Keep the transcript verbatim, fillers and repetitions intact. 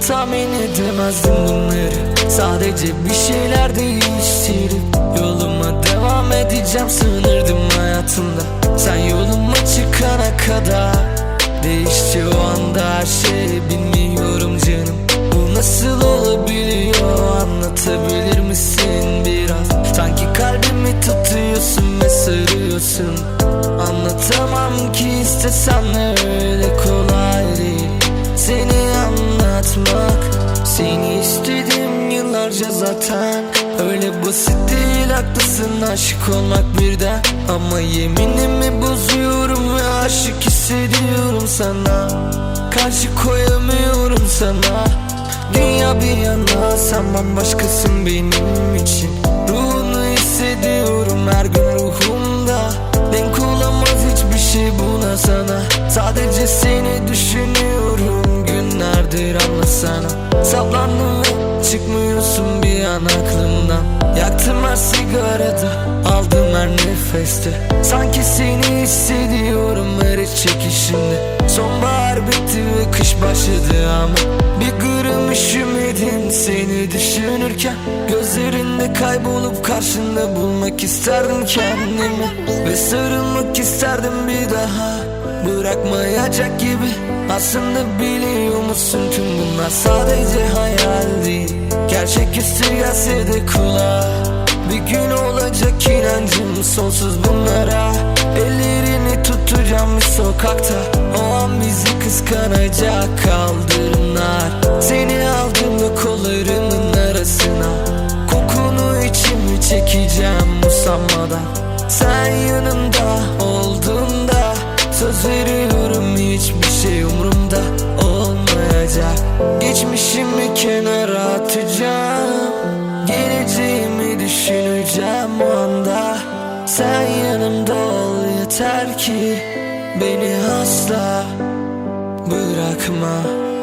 Tahmin edemezdim bunları. Sadece bir şeyler değiştirip yoluma devam edeceğim sanırdım hayatımda. Sen yoluma çıkana kadar değişti o anda her şey. Bilmiyorum canım, bu nasıl olabiliyor, anlatabilir misin biraz? Sanki kalbimi tutuyorsun ve sarıyorsun. Anlatamam ki istesem de öyle kolay değil seni anlatmak. Seni istedim yıllarca zaten, öyle basit değil, haklısın aşık olmak birden. Ama yeminimi bozuyorum ve aşık hissediyorum sana. Karşı koyamıyorum sana. Dünya bir yana, sen bambaşkasın benim için. Ruhunu hissediyorum her gün ruhumda. Denk olamaz hiçbir şey buna sana. Sadece seni düşünüyorum günlerdir, anlasana. Saplandım ve çıkmıyorsun bir an aklımdan. Yaktım her sigarada, aldım her nefeste. Sanki seni hissediyorum her iç çekişimde. Sonbahar bitti ve kış başladı ama bir gram üşümedim seni düşünürken. Gözlerinde kaybolup karşında bulmak isterdim kendimi ve sarılmak isterdim bir daha. Bırakmayacak gibi aslında biliyor musun, tüm bunlar sadece hayal değil. Gerçeküstü gelse de kulağa, bir gün olacak inancım sonsuz bunlara. Ellerini tutacağım bir sokakta, o an bizi kıskanacak kaldırımlar. Seni aldığımda kollarımın arasına, kokunu içimi çekeceğim usanmadan. Sen yanımda olduğunda söz veriyorum hiçbir şey umurumda olmayacak. Geçmişimi kenara atacağım, geleceğimi düşüneceğim o anda. Sen yanımda ol yeter ki beni asla bırakma.